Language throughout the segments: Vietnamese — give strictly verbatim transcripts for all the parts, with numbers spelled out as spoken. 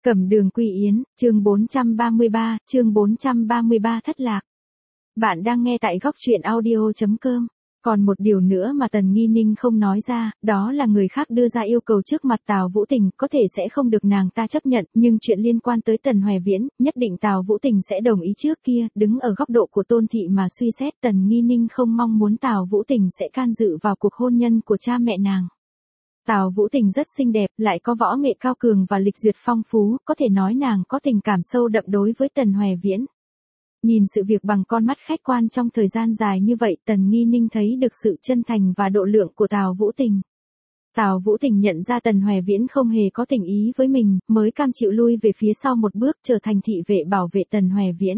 Cẩm Đường Quy Yến, chương bốn trăm ba mươi ba, chương bốn trăm ba mươi ba thất lạc. Bạn đang nghe tại góc truyện audio chấm com. Còn một điều nữa mà Tần Nghi Ninh không nói ra, đó là người khác đưa ra yêu cầu trước mặt Tào Vũ Tình, có thể sẽ không được nàng ta chấp nhận, nhưng chuyện liên quan tới Tần Hoài Viễn, nhất định Tào Vũ Tình sẽ đồng ý trước kia, đứng ở góc độ của Tôn Thị mà suy xét, Tần Nghi Ninh không mong muốn Tào Vũ Tình sẽ can dự vào cuộc hôn nhân của cha mẹ nàng. Tào Vũ Tình rất xinh đẹp, lại có võ nghệ cao cường và lịch duyệt phong phú, có thể nói nàng có tình cảm sâu đậm đối với Tần Hoài Viễn. Nhìn sự việc bằng con mắt khách quan trong thời gian dài như vậy, Tần Nghi Ninh thấy được sự chân thành và độ lượng của Tào Vũ Tình. Tào Vũ Tình nhận ra Tần Hoài Viễn không hề có tình ý với mình, mới cam chịu lui về phía sau một bước trở thành thị vệ bảo vệ Tần Hoài Viễn.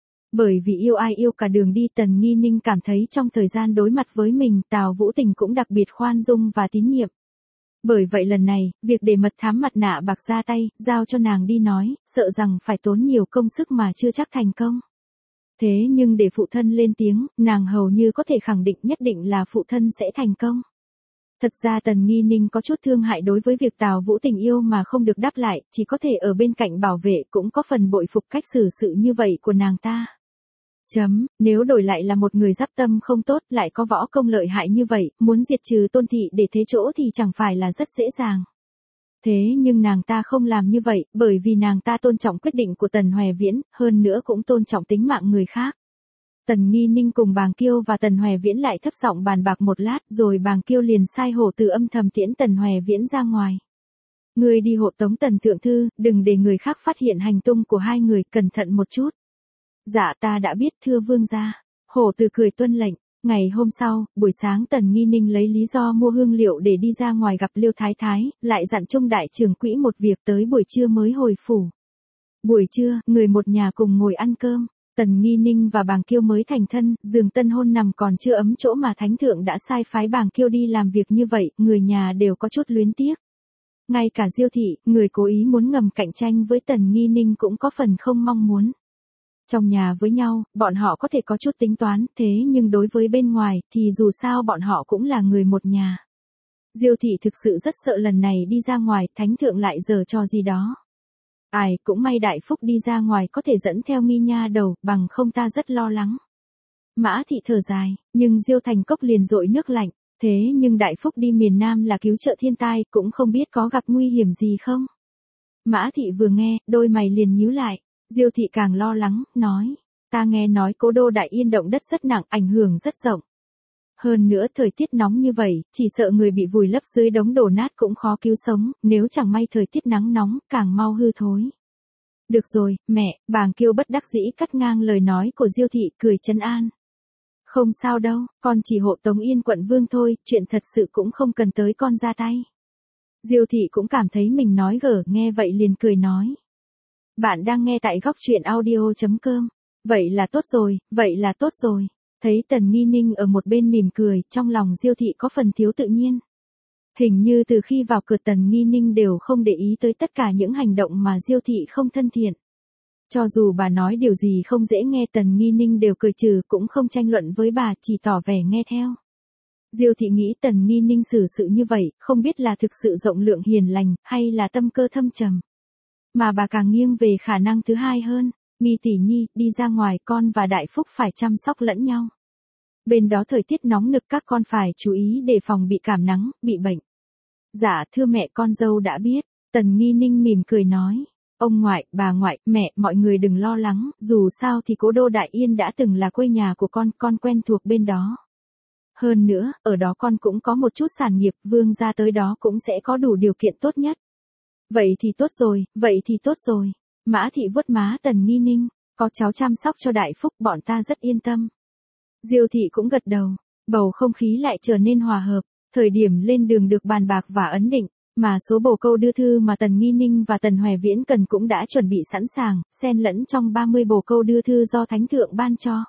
Bởi vì yêu ai yêu cả đường đi, Tần Nghi Ninh cảm thấy trong thời gian đối mặt với mình, Tào Vũ Tình cũng đặc biệt khoan dung và tín nhiệm. Bởi vậy lần này, việc để mật thám mặt nạ bạc ra tay, giao cho nàng đi nói, sợ rằng phải tốn nhiều công sức mà chưa chắc thành công. Thế nhưng để phụ thân lên tiếng, nàng hầu như có thể khẳng định nhất định là phụ thân sẽ thành công. Thật ra Tần Nghi Ninh có chút thương hại đối với việc Tào Vũ Tình yêu mà không được đáp lại, chỉ có thể ở bên cạnh bảo vệ, cũng có phần bội phục cách xử sự như vậy của nàng ta. Chấm, nếu đổi lại là một người giáp tâm không tốt, lại có võ công lợi hại như vậy, muốn diệt trừ Tôn Thị để thế chỗ thì chẳng phải là rất dễ dàng. Thế nhưng nàng ta không làm như vậy, bởi vì nàng ta tôn trọng quyết định của Tần Hoài Viễn, hơn nữa cũng tôn trọng tính mạng người khác. Tần Nghi Ninh cùng Bàng Kiêu và Tần Hoài Viễn lại thấp giọng bàn bạc một lát, rồi Bàng Kiêu liền sai hổ từ âm thầm tiễn Tần Hoài Viễn ra ngoài. Người đi hộ tống Tần thượng thư, đừng để người khác phát hiện hành tung của hai người, cẩn thận một chút. Dạ ta đã biết thưa vương gia. Hổ từ cười tuân lệnh. Ngày hôm sau, buổi sáng Tần Nghi Ninh lấy lý do mua hương liệu để đi ra ngoài gặp Liêu Thái Thái, lại dặn Trung đại trưởng quỹ một việc tới buổi trưa mới hồi phủ. Buổi trưa, người một nhà cùng ngồi ăn cơm. Tần Nghi Ninh và Bàng Kiêu mới thành thân, giường tân hôn nằm còn chưa ấm chỗ mà Thánh Thượng đã sai phái Bàng Kiêu đi làm việc như vậy, người nhà đều có chút luyến tiếc. Ngay cả Diêu Thị, người cố ý muốn ngầm cạnh tranh với Tần Nghi Ninh cũng có phần không mong muốn. Trong nhà với nhau, bọn họ có thể có chút tính toán, thế nhưng đối với bên ngoài, thì dù sao bọn họ cũng là người một nhà. Diêu Thị thực sự rất sợ lần này đi ra ngoài, Thánh Thượng lại giở trò gì đó. Ai, cũng may Đại Phúc đi ra ngoài có thể dẫn theo nghi nha đầu, bằng không ta rất lo lắng. Mã Thị thở dài, nhưng Diêu Thành Cốc liền dội nước lạnh, thế nhưng Đại Phúc đi miền Nam là cứu trợ thiên tai, cũng không biết có gặp nguy hiểm gì không. Mã Thị vừa nghe, đôi mày liền nhíu lại. Diêu Thị càng lo lắng, nói, ta nghe nói cố đô Đại Yên động đất rất nặng, ảnh hưởng rất rộng. Hơn nữa thời tiết nóng như vậy, chỉ sợ người bị vùi lấp dưới đống đổ nát cũng khó cứu sống, nếu chẳng may thời tiết nắng nóng, càng mau hư thối. Được rồi, mẹ, Bàng Kiêu bất đắc dĩ cắt ngang lời nói của Diêu Thị, cười trấn an. Không sao đâu, con chỉ hộ tống Yên quận vương thôi, chuyện thật sự cũng không cần tới con ra tay. Diêu Thị cũng cảm thấy mình nói gở, nghe vậy liền cười nói. Bạn đang nghe tại góc truyện audio chấm com. Vậy là tốt rồi, vậy là tốt rồi. Thấy Tần Nghi Ninh ở một bên mỉm cười, trong lòng Diêu Thị có phần thiếu tự nhiên. Hình như từ khi vào cửa Tần Nghi Ninh đều không để ý tới tất cả những hành động mà Diêu Thị không thân thiện. Cho dù bà nói điều gì không dễ nghe, Tần Nghi Ninh đều cười trừ, cũng không tranh luận với bà, chỉ tỏ vẻ nghe theo. Diêu Thị nghĩ Tần Nghi Ninh xử sự như vậy, không biết là thực sự rộng lượng hiền lành, hay là tâm cơ thâm trầm. Mà bà càng nghiêng về khả năng thứ hai hơn, Nghi tỷ nhi, đi ra ngoài con và Đại Phúc phải chăm sóc lẫn nhau. Bên đó thời tiết nóng nực các con phải chú ý đề phòng bị cảm nắng, bị bệnh. Dạ thưa mẹ, con dâu đã biết. Tần Nghi Ninh mỉm cười nói. Ông ngoại, bà ngoại, mẹ, mọi người đừng lo lắng, dù sao thì cố đô Đại Yên đã từng là quê nhà của con, con quen thuộc bên đó. Hơn nữa, ở đó con cũng có một chút sản nghiệp, vương gia tới đó cũng sẽ có đủ điều kiện tốt nhất. Vậy thì tốt rồi, vậy thì tốt rồi. Mã Thị vuốt má Tần Nghi Ninh, có cháu chăm sóc cho Đại Phúc, bọn ta rất yên tâm. Diêu Thị cũng gật đầu, bầu không khí lại trở nên hòa hợp, thời điểm lên đường được bàn bạc và ấn định, mà số bồ câu đưa thư mà Tần Nghi Ninh và Tần Hoài Viễn cần cũng đã chuẩn bị sẵn sàng, xen lẫn trong ba mươi bồ câu đưa thư do Thánh Thượng ban cho.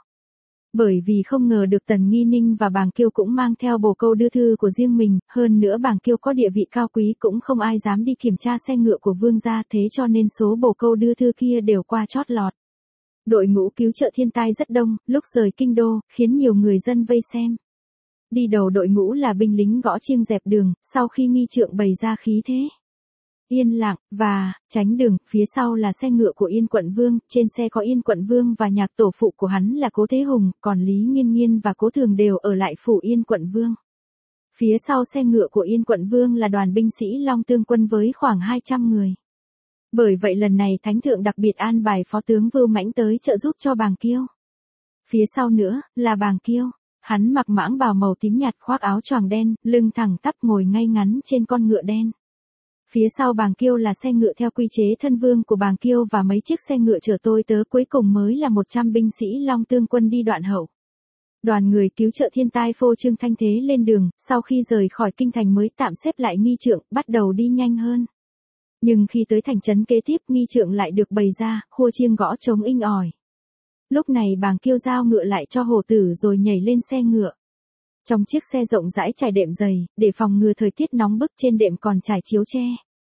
Bởi vì không ngờ được Tần Nghi Ninh và Bàng Kiêu cũng mang theo bồ câu đưa thư của riêng mình, hơn nữa Bàng Kiêu có địa vị cao quý cũng không ai dám đi kiểm tra xe ngựa của vương gia, thế cho nên số bồ câu đưa thư kia đều qua chót lọt. Đội ngũ cứu trợ thiên tai rất đông, lúc rời kinh đô, khiến nhiều người dân vây xem. Đi đầu đội ngũ là binh lính gõ chiêng dẹp đường, sau khi nghi trượng bày ra khí thế. Yên lặng, và, tránh đường, phía sau là xe ngựa của Yên Quận Vương, trên xe có Yên Quận Vương và nhạc tổ phụ của hắn là Cố Thế Hùng, còn Lý Nghiên Nghiên và Cố Thường đều ở lại phủ Yên Quận Vương. Phía sau xe ngựa của Yên Quận Vương là đoàn binh sĩ Long Tương quân với khoảng hai trăm người. Bởi vậy lần này Thánh Thượng đặc biệt an bài Phó tướng Vưu Mãnh tới trợ giúp cho Bàng Kiêu. Phía sau nữa, là Bàng Kiêu. Hắn mặc mãng bào màu tím nhạt khoác áo choàng đen, lưng thẳng tắp ngồi ngay ngắn trên con ngựa đen. Phía sau Bàng Kiêu là xe ngựa theo quy chế thân vương của Bàng Kiêu và mấy chiếc xe ngựa chở tôi tớ cuối cùng mới là một trăm binh sĩ Long Tương quân đi đoạn hậu. Đoàn người cứu trợ thiên tai phô trương thanh thế lên đường, sau khi rời khỏi kinh thành mới tạm xếp lại nghi trượng, bắt đầu đi nhanh hơn. Nhưng khi tới thành trấn kế tiếp nghi trượng lại được bày ra, khua chiêng gõ trống inh ỏi. Lúc này Bàng Kiêu giao ngựa lại cho hổ tử rồi nhảy lên xe ngựa. Trong chiếc xe rộng rãi trải đệm dày, để phòng ngừa thời tiết nóng bức trên đệm còn trải chiếu tre.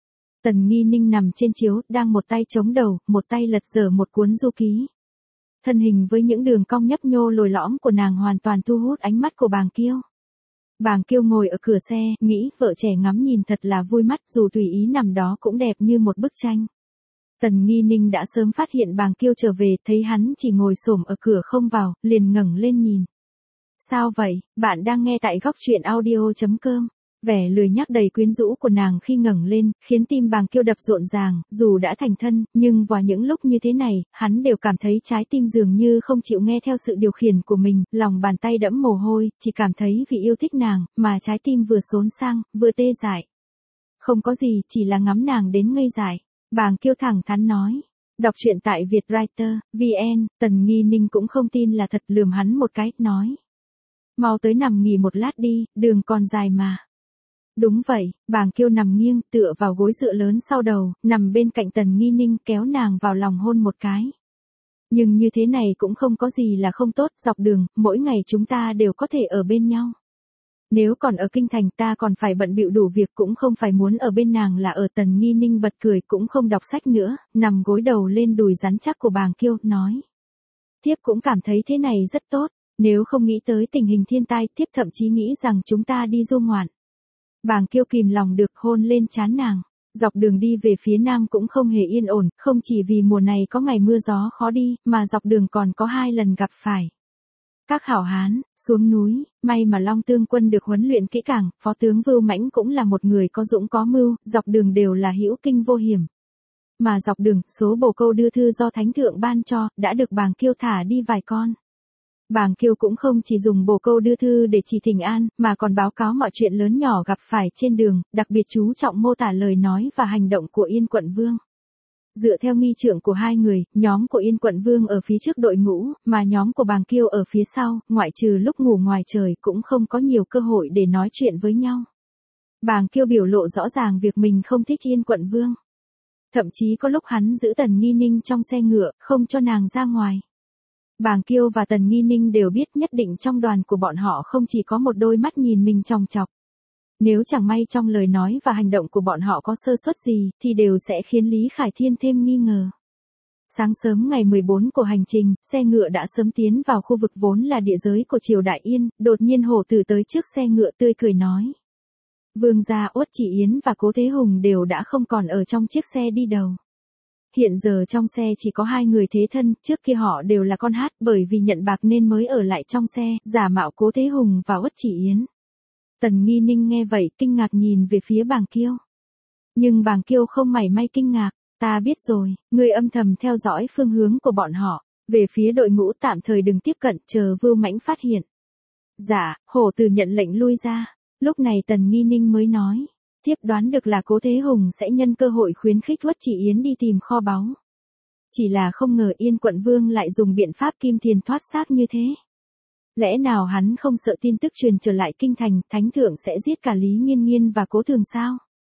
Tần Nghi Ninh nằm trên chiếu, đang một tay chống đầu, một tay lật dở một cuốn du ký. Thân hình với những đường cong nhấp nhô lồi lõm của nàng hoàn toàn thu hút ánh mắt của Bàng Kiêu. Bàng Kiêu ngồi ở cửa xe, nghĩ vợ trẻ ngắm nhìn thật là vui mắt, dù tùy ý nằm đó cũng đẹp như một bức tranh. Tần Nghi Ninh đã sớm phát hiện Bàng Kiêu trở về, thấy hắn chỉ ngồi xổm ở cửa không vào, liền ngẩng lên nhìn. Sao vậy, bạn đang nghe tại góc truyện audio chấm com. Vẻ lười nhác đầy quyến rũ của nàng khi ngẩng lên, khiến tim Bàng Kiêu đập rộn ràng, dù đã thành thân, nhưng vào những lúc như thế này, hắn đều cảm thấy trái tim dường như không chịu nghe theo sự điều khiển của mình, lòng bàn tay đẫm mồ hôi, chỉ cảm thấy vì yêu thích nàng, mà trái tim vừa xốn sang, vừa tê dại. Không có gì, chỉ là ngắm nàng đến ngây dại. Bàng Kiêu thẳng thắn nói. Đọc truyện tại Vietwriter, vê en, Tần Nghi Ninh cũng không tin là thật, lườm hắn một cái, nói. Mau tới nằm nghỉ một lát đi, đường còn dài mà. Đúng vậy, Bàng Kiêu nằm nghiêng, tựa vào gối dựa lớn sau đầu, nằm bên cạnh Tần Nghi Ninh, kéo nàng vào lòng hôn một cái. Nhưng như thế này cũng không có gì là không tốt, dọc đường, mỗi ngày chúng ta đều có thể ở bên nhau. Nếu còn ở kinh thành ta còn phải bận bịu đủ việc, cũng không phải muốn ở bên nàng là ở. Tần Nghi Ninh bật cười, cũng không đọc sách nữa, nằm gối đầu lên đùi rắn chắc của Bàng Kiêu, nói. Thiếp cũng cảm thấy thế này rất tốt, nếu không nghĩ tới tình hình thiên tai, thiếp thậm chí nghĩ rằng chúng ta đi du ngoạn. Bàng Kiêu kìm lòng được, hôn lên trán nàng. Dọc đường đi về phía nam cũng không hề yên ổn, không chỉ vì mùa này có ngày mưa gió khó đi, mà dọc đường còn có hai lần gặp phải các hảo hán. Xuống núi, may mà Long Tương quân được huấn luyện kỹ càng, Phó tướng Vưu Mãnh cũng là một người có dũng có mưu, dọc đường đều là hữu kinh vô hiểm. Mà dọc đường, số bồ câu đưa thư do Thánh Thượng ban cho, đã được Bàng Kiêu thả đi vài con. Bàng Kiêu cũng không chỉ dùng bồ câu đưa thư để chỉ thỉnh an, mà còn báo cáo mọi chuyện lớn nhỏ gặp phải trên đường, đặc biệt chú trọng mô tả lời nói và hành động của Yên Quận Vương. Dựa theo nghi trượng của hai người, nhóm của Yên Quận Vương ở phía trước đội ngũ, mà nhóm của Bàng Kiêu ở phía sau, ngoại trừ lúc ngủ ngoài trời cũng không có nhiều cơ hội để nói chuyện với nhau. Bàng Kiêu biểu lộ rõ ràng việc mình không thích Yên Quận Vương. Thậm chí có lúc hắn giữ Tần Nghi Ninh trong xe ngựa, không cho nàng ra ngoài. Bàng Kiêu và Tần Nghi Ninh đều biết nhất định trong đoàn của bọn họ không chỉ có một đôi mắt nhìn mình chòng chọc. Nếu chẳng may trong lời nói và hành động của bọn họ có sơ suất gì, thì đều sẽ khiến Lý Khải Thiên thêm nghi ngờ. Sáng sớm ngày mười bốn của hành trình, xe ngựa đã sớm tiến vào khu vực vốn là địa giới của triều Đại Yên, đột nhiên hổ tử tới trước xe ngựa tươi cười nói. Vương gia, Uất Chỉ Yến và Cố Thế Hùng đều đã không còn ở trong chiếc xe đi đầu. Hiện giờ trong xe chỉ có hai người thế thân, trước kia họ đều là con hát, bởi vì nhận bạc nên mới ở lại trong xe, giả mạo Cố Thế Hùng và Uất Chỉ Yến. Tần Nghi Ninh nghe vậy, kinh ngạc nhìn về phía Bàng Kiêu. Nhưng Bàng Kiêu không mảy may kinh ngạc, ta biết rồi, ngươi âm thầm theo dõi phương hướng của bọn họ, về phía đội ngũ tạm thời đừng tiếp cận, chờ Vưu Mãnh phát hiện. Dạ, hổ tử nhận lệnh lui ra, lúc này Tần Nghi Ninh mới nói. Tiếp đoán được là Cố Thế Hùng sẽ nhân cơ hội khuyến khích Uất Chỉ Yến đi tìm kho báu. Chỉ là không ngờ Yên Quận Vương lại dùng biện pháp kim tiền thoát xác như thế. Lẽ nào hắn không sợ tin tức truyền trở lại kinh thành, Thánh Thượng sẽ giết cả Lý Nghiên Nghiên và Cố Thường sao?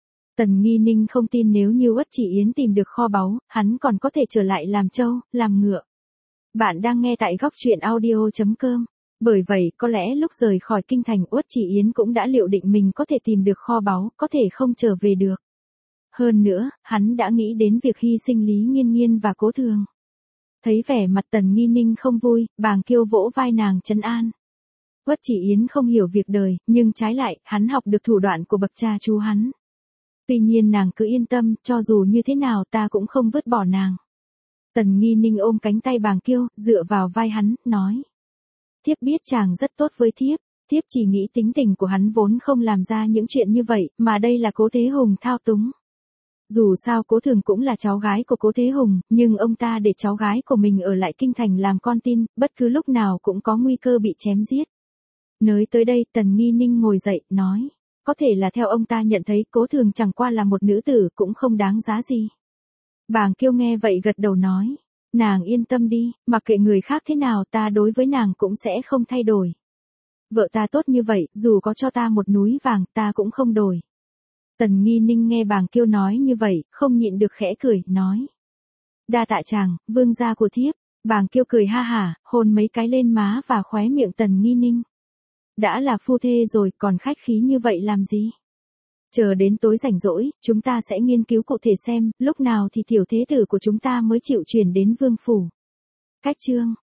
Tần Nghi Ninh không tin nếu như Uất Chỉ Yến tìm được kho báu, hắn còn có thể trở lại làm trâu, làm ngựa. Bạn đang nghe tại góc truyện audio chấm com. Bởi vậy, có lẽ lúc rời khỏi kinh thành, Uất Chỉ Yến cũng đã liệu định mình có thể tìm được kho báu, có thể không trở về được. Hơn nữa, hắn đã nghĩ đến việc hy sinh Lý Nghiên Nghiên và Cố Thường. Thấy vẻ mặt Tần Nghi Ninh không vui, Bàng Kiêu vỗ vai nàng trấn an. Uất Chỉ Yến không hiểu việc đời, nhưng trái lại, hắn học được thủ đoạn của bậc cha chú hắn. Tuy nhiên nàng cứ yên tâm, cho dù như thế nào ta cũng không vứt bỏ nàng. Tần Nghi Ninh ôm cánh tay Bàng Kiêu, dựa vào vai hắn, nói. Thiếp biết chàng rất tốt với thiếp, thiếp chỉ nghĩ tính tình của hắn vốn không làm ra những chuyện như vậy, mà đây là Cố Thế Hùng thao túng. Dù sao Cố Thường cũng là cháu gái của Cố Thế Hùng, nhưng ông ta để cháu gái của mình ở lại kinh thành làm con tin, bất cứ lúc nào cũng có nguy cơ bị chém giết. Nói tới đây, Tần Nghi Ninh ngồi dậy, nói. Có thể là theo ông ta nhận thấy Cố Thường chẳng qua là một nữ tử cũng không đáng giá gì. Bàng Kiêu nghe vậy gật đầu nói. Nàng yên tâm đi, mặc kệ người khác thế nào ta đối với nàng cũng sẽ không thay đổi. Vợ ta tốt như vậy, dù có cho ta một núi vàng ta cũng không đổi. Tần Nghi Ninh nghe Bàng Kiêu nói như vậy, không nhịn được khẽ cười, nói. Đa tạ chàng, vương gia của thiếp. Bàng Kiêu cười ha hả, hôn mấy cái lên má và khóe miệng Tần Nghi Ninh. Đã là phu thê rồi, còn khách khí như vậy làm gì? Chờ đến tối rảnh rỗi, chúng ta sẽ nghiên cứu cụ thể xem, lúc nào thì tiểu thế tử của chúng ta mới chịu chuyển đến vương phủ. Cách chương